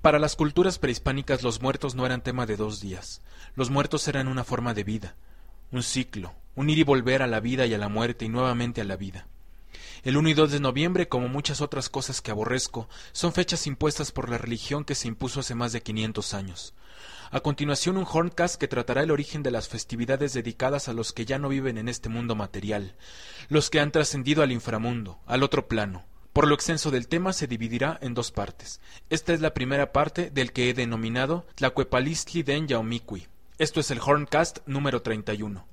Para las culturas prehispánicas los muertos no eran tema de 2 días. Los muertos eran una forma de vida, un ciclo, un ir y volver a la vida y a la muerte y nuevamente a la vida. El 1 y 2 de noviembre, como muchas otras cosas que aborrezco, son fechas impuestas por la religión que se impuso hace más de 500 años. A continuación un Horncast que tratará el origen de las festividades dedicadas a los que ya no viven en este mundo material, los que han trascendido al inframundo, al otro plano. Por lo extenso del tema se dividirá en 2 partes. Esta es la primera parte del que he denominado Tlacuepalistli den Yaomiqui. Esto es el Horncast número 31.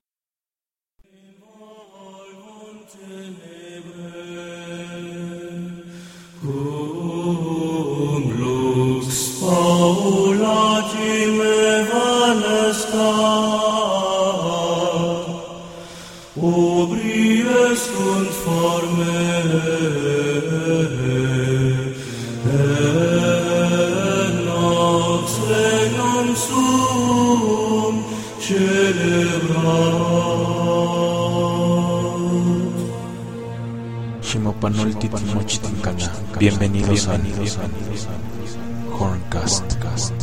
Bienvenidos a Horncast.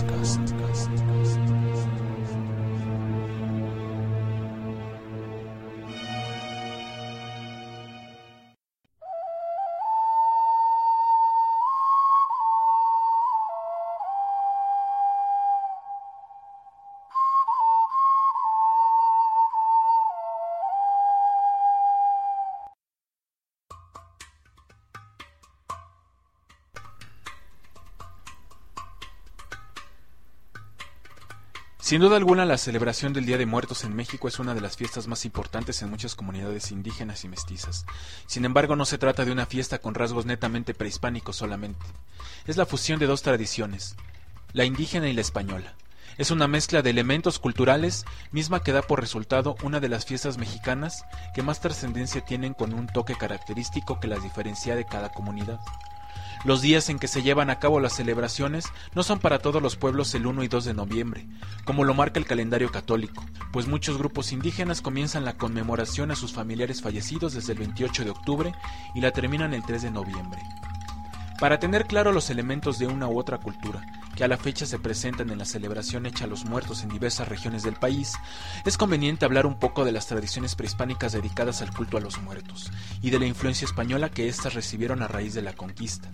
Sin duda alguna, la celebración del Día de Muertos en México es una de las fiestas más importantes en muchas comunidades indígenas y mestizas. Sin embargo, no se trata de una fiesta con rasgos netamente prehispánicos solamente. Es la fusión de 2 tradiciones, la indígena y la española. Es una mezcla de elementos culturales, misma que da por resultado una de las fiestas mexicanas que más trascendencia tienen, con un toque característico que las diferencia de cada comunidad. Los días en que se llevan a cabo las celebraciones no son para todos los pueblos el 1 y 2 de noviembre, como lo marca el calendario católico, pues muchos grupos indígenas comienzan la conmemoración a sus familiares fallecidos desde el 28 de octubre y la terminan el 3 de noviembre. Para tener claro los elementos de una u otra cultura, que a la fecha se presentan en la celebración hecha a los muertos en diversas regiones del país, es conveniente hablar un poco de las tradiciones prehispánicas dedicadas al culto a los muertos, y de la influencia española que éstas recibieron a raíz de la conquista.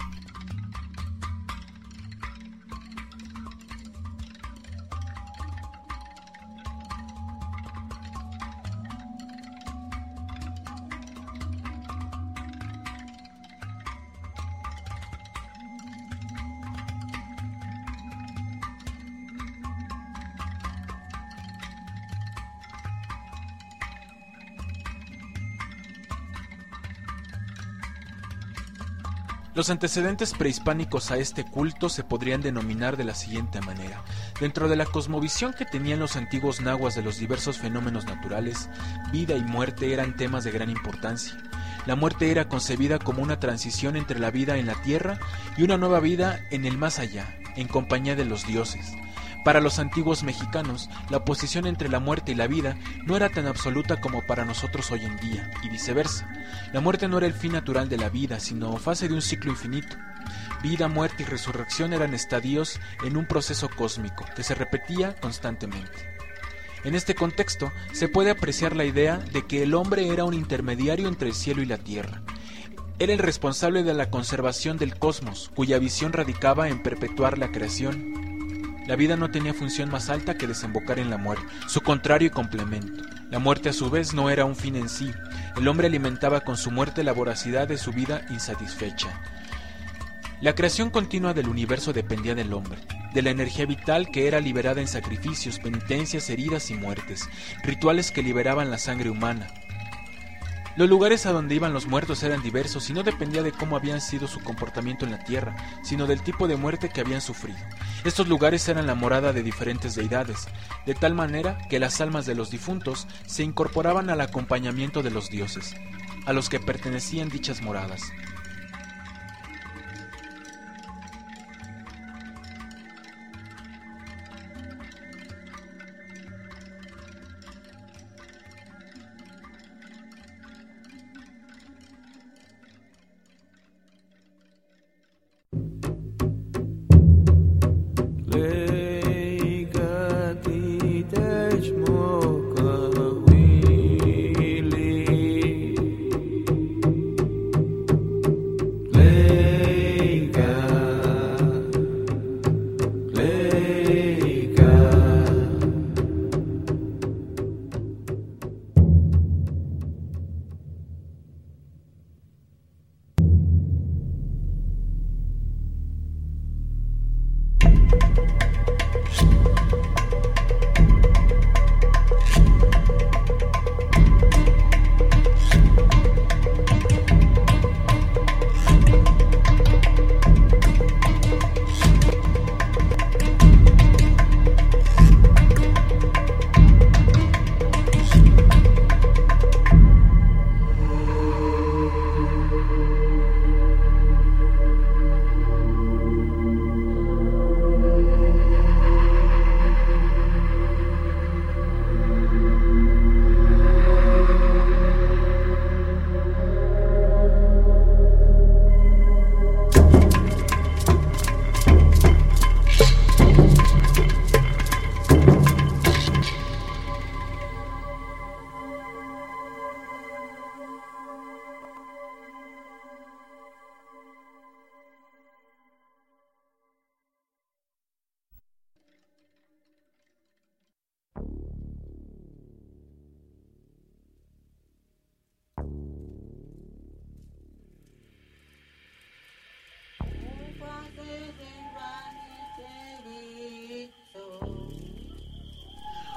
Los antecedentes prehispánicos a este culto se podrían denominar de la siguiente manera. Dentro de la cosmovisión que tenían los antiguos nahuas de los diversos fenómenos naturales, vida y muerte eran temas de gran importancia. La muerte era concebida como una transición entre la vida en la tierra y una nueva vida en el más allá, en compañía de los dioses. Para los antiguos mexicanos, la oposición entre la muerte y la vida no era tan absoluta como para nosotros hoy en día, y viceversa. La muerte no era el fin natural de la vida, sino fase de un ciclo infinito. Vida, muerte y resurrección eran estadios en un proceso cósmico que se repetía constantemente. En este contexto, se puede apreciar la idea de que el hombre era un intermediario entre el cielo y la tierra. Era el responsable de la conservación del cosmos, cuya visión radicaba en perpetuar la creación. La vida no tenía función más alta que desembocar en la muerte, su contrario y complemento. La muerte a su vez no era un fin en sí. El hombre alimentaba con su muerte la voracidad de su vida insatisfecha. La creación continua del universo dependía del hombre, de la energía vital que era liberada en sacrificios, penitencias, heridas y muertes, rituales que liberaban la sangre humana. Los lugares a donde iban los muertos eran diversos y no dependía de cómo habían sido su comportamiento en la tierra, sino del tipo de muerte que habían sufrido. Estos lugares eran la morada de diferentes deidades, de tal manera que las almas de los difuntos se incorporaban al acompañamiento de los dioses, a los que pertenecían dichas moradas.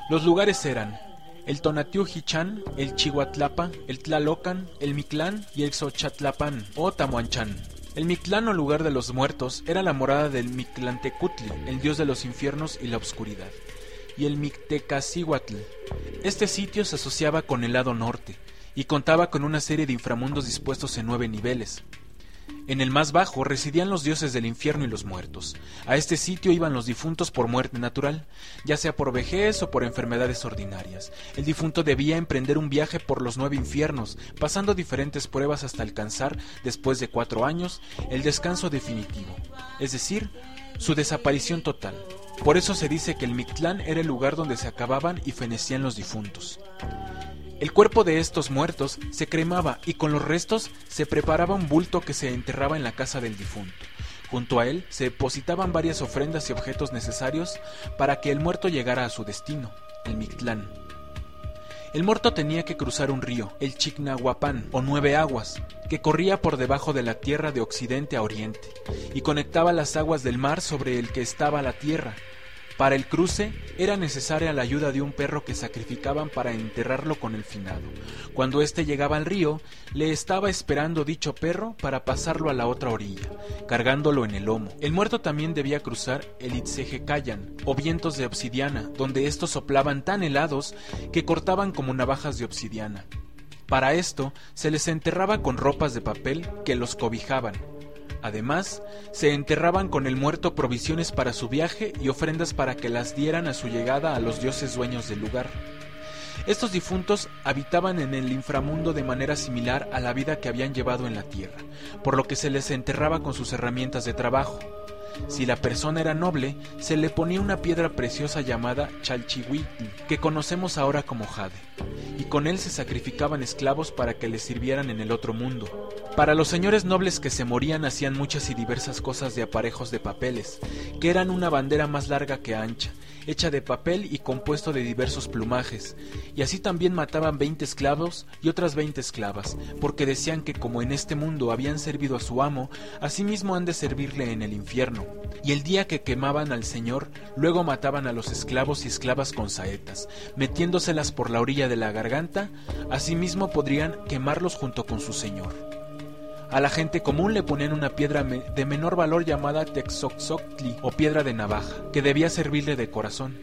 Los lugares eran el Tonatiuh-Ichan, el Chihuatlapa, el Tlalocan, el Mictlán y el Xochitlapan o Tamuanchán. El Mictlán o lugar de los muertos era la morada del Mictlantecutli, el dios de los infiernos y la oscuridad, y el Mictecacihuatl. Este sitio se asociaba con el lado norte y contaba con una serie de inframundos dispuestos en 9 niveles. En el más bajo residían los dioses del infierno y los muertos. A este sitio iban los difuntos por muerte natural, ya sea por vejez o por enfermedades ordinarias. El difunto debía emprender un viaje por los 9 infiernos, pasando diferentes pruebas hasta alcanzar, después de 4 años, el descanso definitivo, es decir, su desaparición total. Por eso se dice que el Mictlán era el lugar donde se acababan y fenecían los difuntos. El cuerpo de estos muertos se cremaba y con los restos se preparaba un bulto que se enterraba en la casa del difunto. Junto a él se depositaban varias ofrendas y objetos necesarios para que el muerto llegara a su destino, el Mictlán. El muerto tenía que cruzar un río, el Chignahuapan o 9 aguas, que corría por debajo de la tierra de occidente a oriente, y conectaba las aguas del mar sobre el que estaba la tierra. Para el cruce era necesaria la ayuda de un perro que sacrificaban para enterrarlo con el finado. Cuando éste llegaba al río, le estaba esperando dicho perro para pasarlo a la otra orilla, cargándolo en el lomo. El muerto también debía cruzar el Itzejecayan, o vientos de obsidiana, donde estos soplaban tan helados que cortaban como navajas de obsidiana. Para esto se les enterraba con ropas de papel que los cobijaban. Además, se enterraban con el muerto provisiones para su viaje y ofrendas para que las dieran a su llegada a los dioses dueños del lugar. Estos difuntos habitaban en el inframundo de manera similar a la vida que habían llevado en la tierra, por lo que se les enterraba con sus herramientas de trabajo. Si la persona era noble, se le ponía una piedra preciosa llamada Chalchihuitl, que conocemos ahora como jade, y con él se sacrificaban esclavos para que les sirvieran en el otro mundo. Para los señores nobles que se morían hacían muchas y diversas cosas de aparejos de papeles, que eran una bandera más larga que ancha, hecha de papel y compuesto de diversos plumajes, y así también mataban 20 esclavos y otras 20 esclavas, porque decían que como en este mundo habían servido a su amo, asimismo han de servirle en el infierno. Y el día que quemaban al señor, luego mataban a los esclavos y esclavas con saetas, metiéndoselas por la orilla de la garganta, asimismo podrían quemarlos junto con su señor. A la gente común le ponían una piedra de menor valor llamada Texoxoctli o piedra de navaja, que debía servirle de corazón.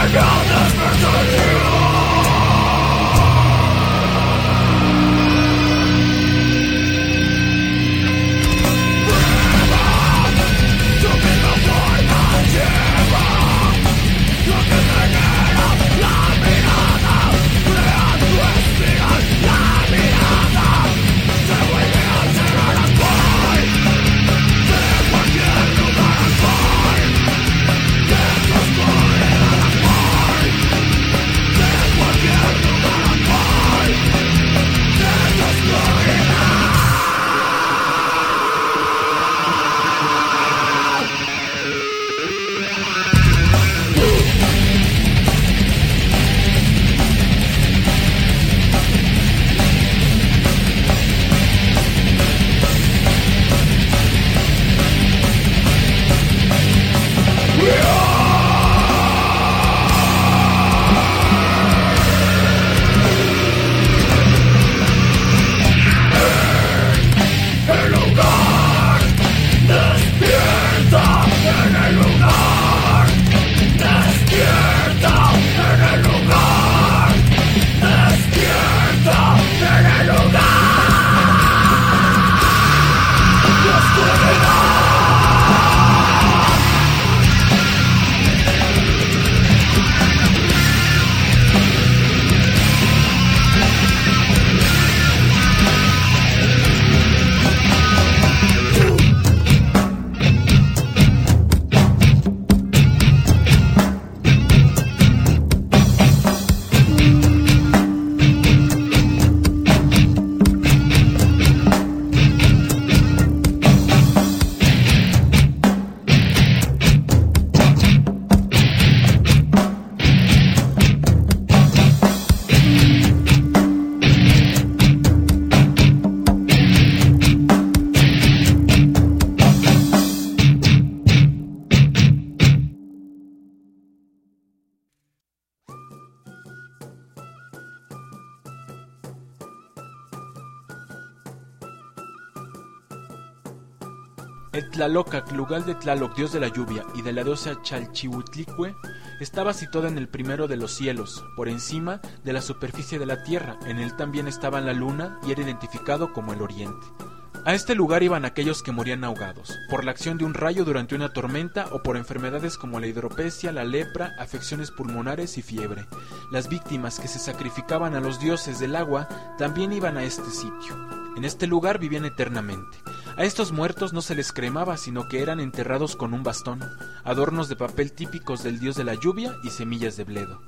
El Tlalocac, lugar de Tlaloc, dios de la lluvia, y de la diosa Chalchihuitlicue, estaba situado en el primero de los cielos, por encima de la superficie de la tierra. En él también estaba la luna y era identificado como el oriente. A este lugar iban aquellos que morían ahogados, por la acción de un rayo durante una tormenta o por enfermedades como la hidropesia, la lepra, afecciones pulmonares y fiebre. Las víctimas que se sacrificaban a los dioses del agua también iban a este sitio. En este lugar vivían eternamente. A estos muertos no se les cremaba, sino que eran enterrados con un bastón, adornos de papel típicos del dios de la lluvia y semillas de bledo.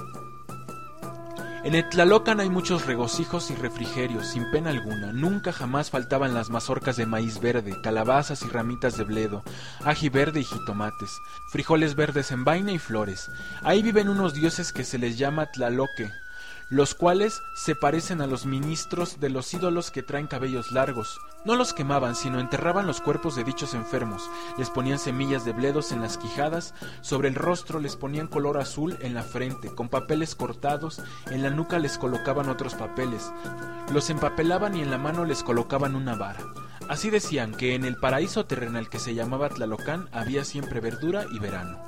En el Tlalocan hay muchos regocijos y refrigerios, sin pena alguna. Nunca jamás faltaban las mazorcas de maíz verde, calabazas y ramitas de bledo, ají verde y jitomates, frijoles verdes en vaina y flores. Ahí viven unos dioses que se les llama Tlaloque, los cuales se parecen a los ministros de los ídolos que traen cabellos largos. No los quemaban, sino enterraban los cuerpos de dichos enfermos, les ponían semillas de bledos en las quijadas, sobre el rostro les ponían color azul en la frente, con papeles cortados, en la nuca les colocaban otros papeles, los empapelaban y en la mano les colocaban una vara. Así decían que en el paraíso terrenal que se llamaba Tlalocan había siempre verdura y verano.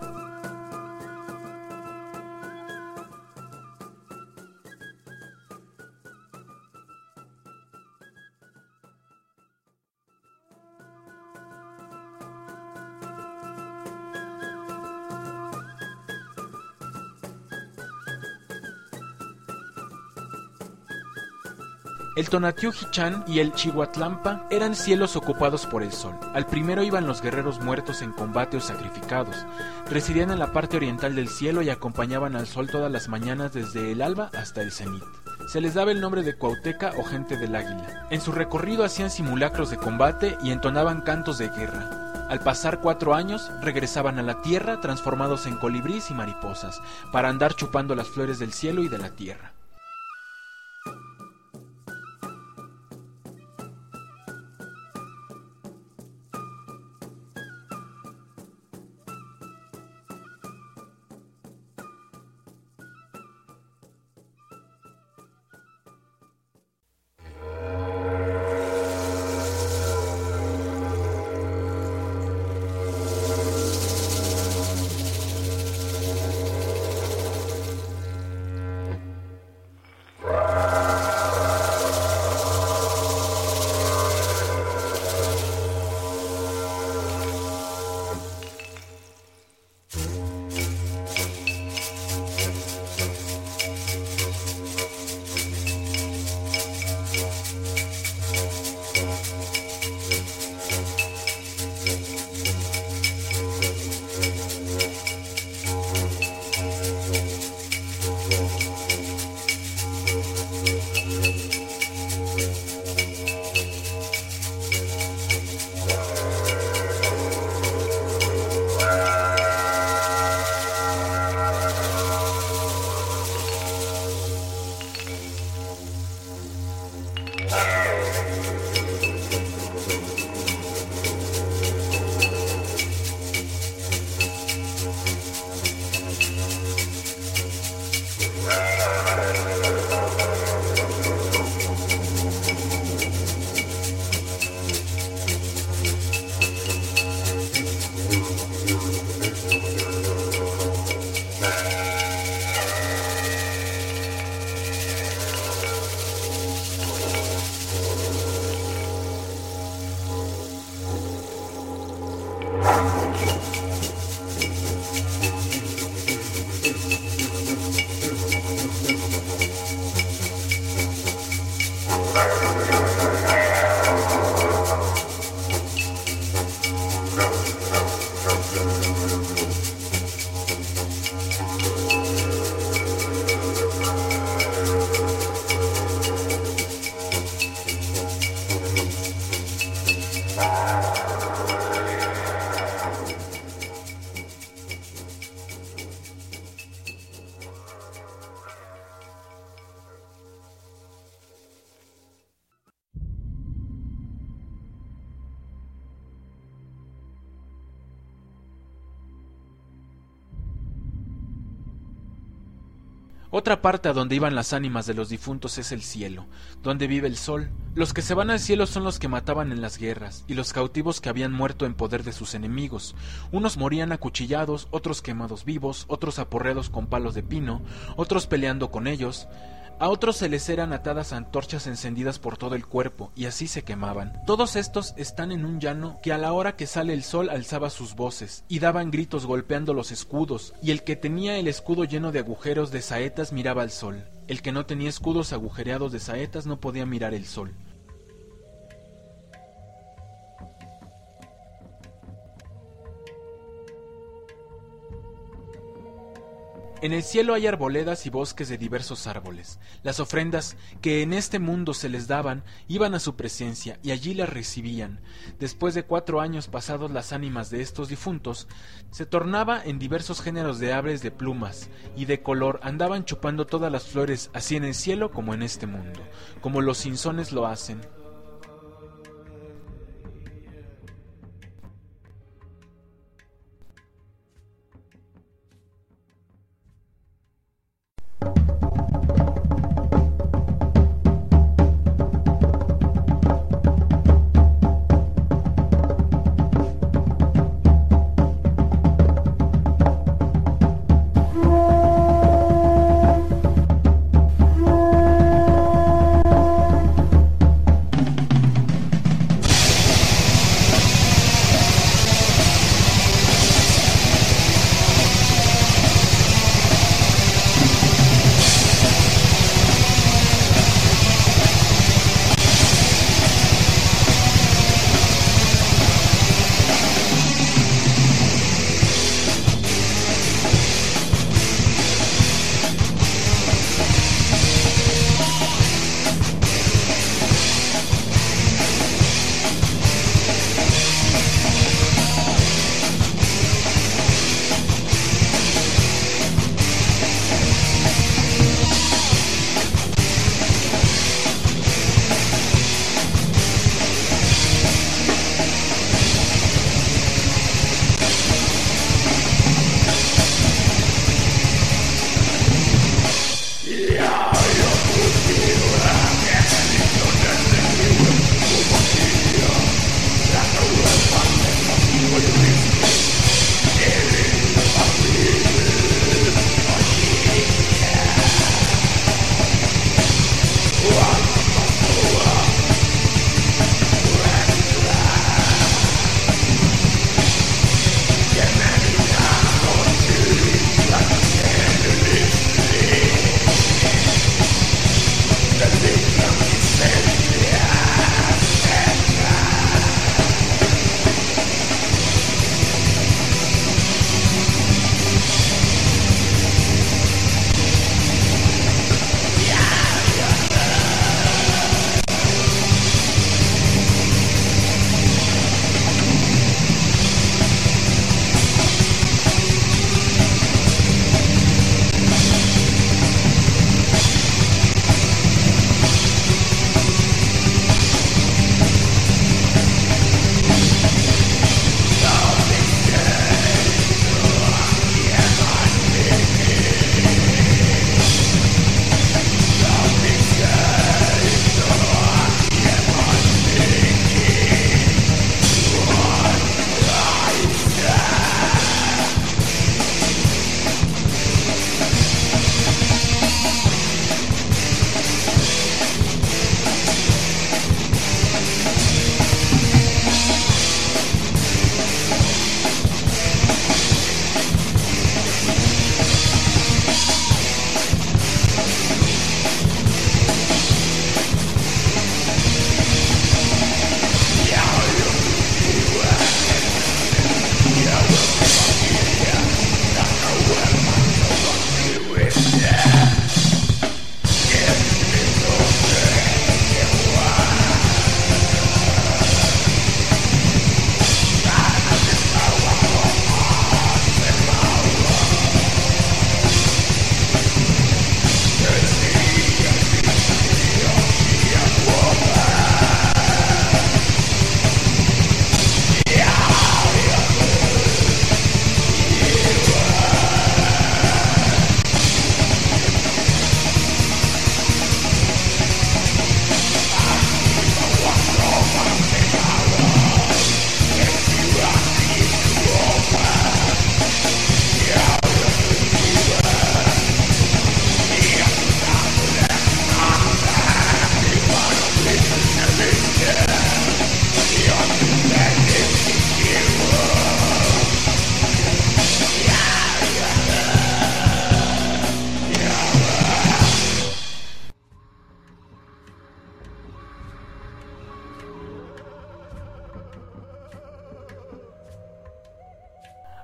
El Tonatiuh-Ichan y el Chihuatlampa eran cielos ocupados por el sol. Al primero iban los guerreros muertos en combate o sacrificados. Residían en la parte oriental del cielo y acompañaban al sol todas las mañanas desde el alba hasta el cenit. Se les daba el nombre de Cuauteca o gente del águila. En su recorrido hacían simulacros de combate y entonaban cantos de guerra. Al pasar 4 años, regresaban a la tierra transformados en colibrís y mariposas, para andar chupando las flores del cielo y de la tierra. Otra parte a donde iban las ánimas de los difuntos es el cielo, donde vive el sol. Los que se van al cielo son los que mataban en las guerras, y los cautivos que habían muerto en poder de sus enemigos. Unos morían acuchillados, otros quemados vivos, otros aporreados con palos de pino, otros peleando con ellos. A otros se les eran atadas antorchas encendidas por todo el cuerpo, y así se quemaban. Todos estos están en un llano que a la hora que sale el sol alzaba sus voces, y daban gritos golpeando los escudos, y el que tenía el escudo lleno de agujeros de saetas miraba al sol. El que no tenía escudos agujereados de saetas no podía mirar el sol. En el cielo hay arboledas y bosques de diversos árboles. Las ofrendas que en este mundo se les daban iban a su presencia y allí las recibían. Después de 4 años pasados las ánimas de estos difuntos, se tornaba en diversos géneros de aves de plumas y de color andaban chupando todas las flores, así en el cielo como en este mundo, como los insones lo hacen.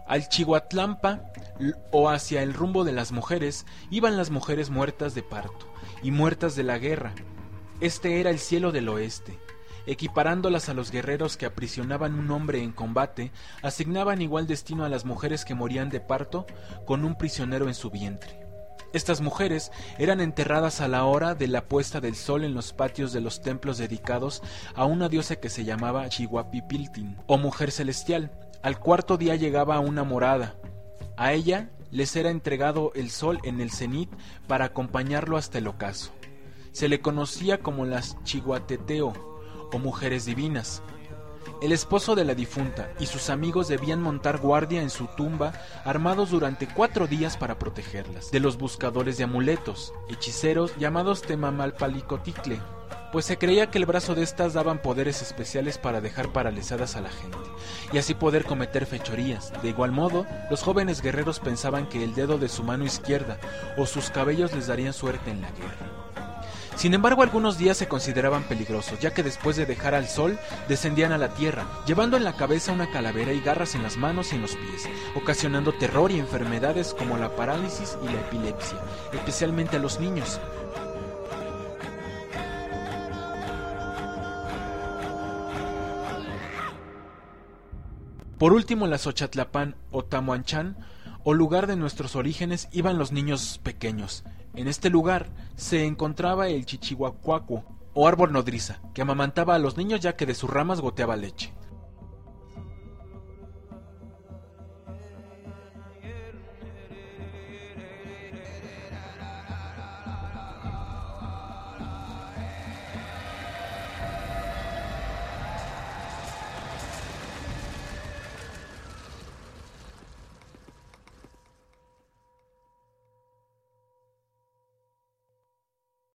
Al Chihuatlampa o hacia el rumbo de las mujeres iban las mujeres muertas de parto y muertas de la guerra. Este era el cielo del oeste. Equiparándolas a los guerreros que aprisionaban un hombre en combate, asignaban igual destino a las mujeres que morían de parto con un prisionero en su vientre. Estas mujeres eran enterradas a la hora de la puesta del sol en los patios de los templos dedicados a una diosa que se llamaba Chihuapipiltin, o mujer celestial. Al cuarto día llegaba una morada. A ella les era entregado el sol en el cenit para acompañarlo hasta el ocaso. Se le conocía como las Chihuateteo, o mujeres divinas. El esposo de la difunta y sus amigos debían montar guardia en su tumba, armados durante 4 días para protegerlas de los buscadores de amuletos, hechiceros llamados Temamalpalicoticle, pues se creía que el brazo de estas daban poderes especiales para dejar paralizadas a la gente, y así poder cometer fechorías. De igual modo, los jóvenes guerreros pensaban que el dedo de su mano izquierda o sus cabellos les darían suerte en la guerra. Sin embargo, algunos días se consideraban peligrosos, ya que después de dejar al sol, descendían a la tierra, llevando en la cabeza una calavera y garras en las manos y en los pies, ocasionando terror y enfermedades como la parálisis y la epilepsia, especialmente a los niños. Por último, en la Xochatlapán o Tamuanchán, o lugar de nuestros orígenes, iban los niños pequeños. En este lugar se encontraba el chichihuacuaco, o árbol nodriza, que amamantaba a los niños ya que de sus ramas goteaba leche.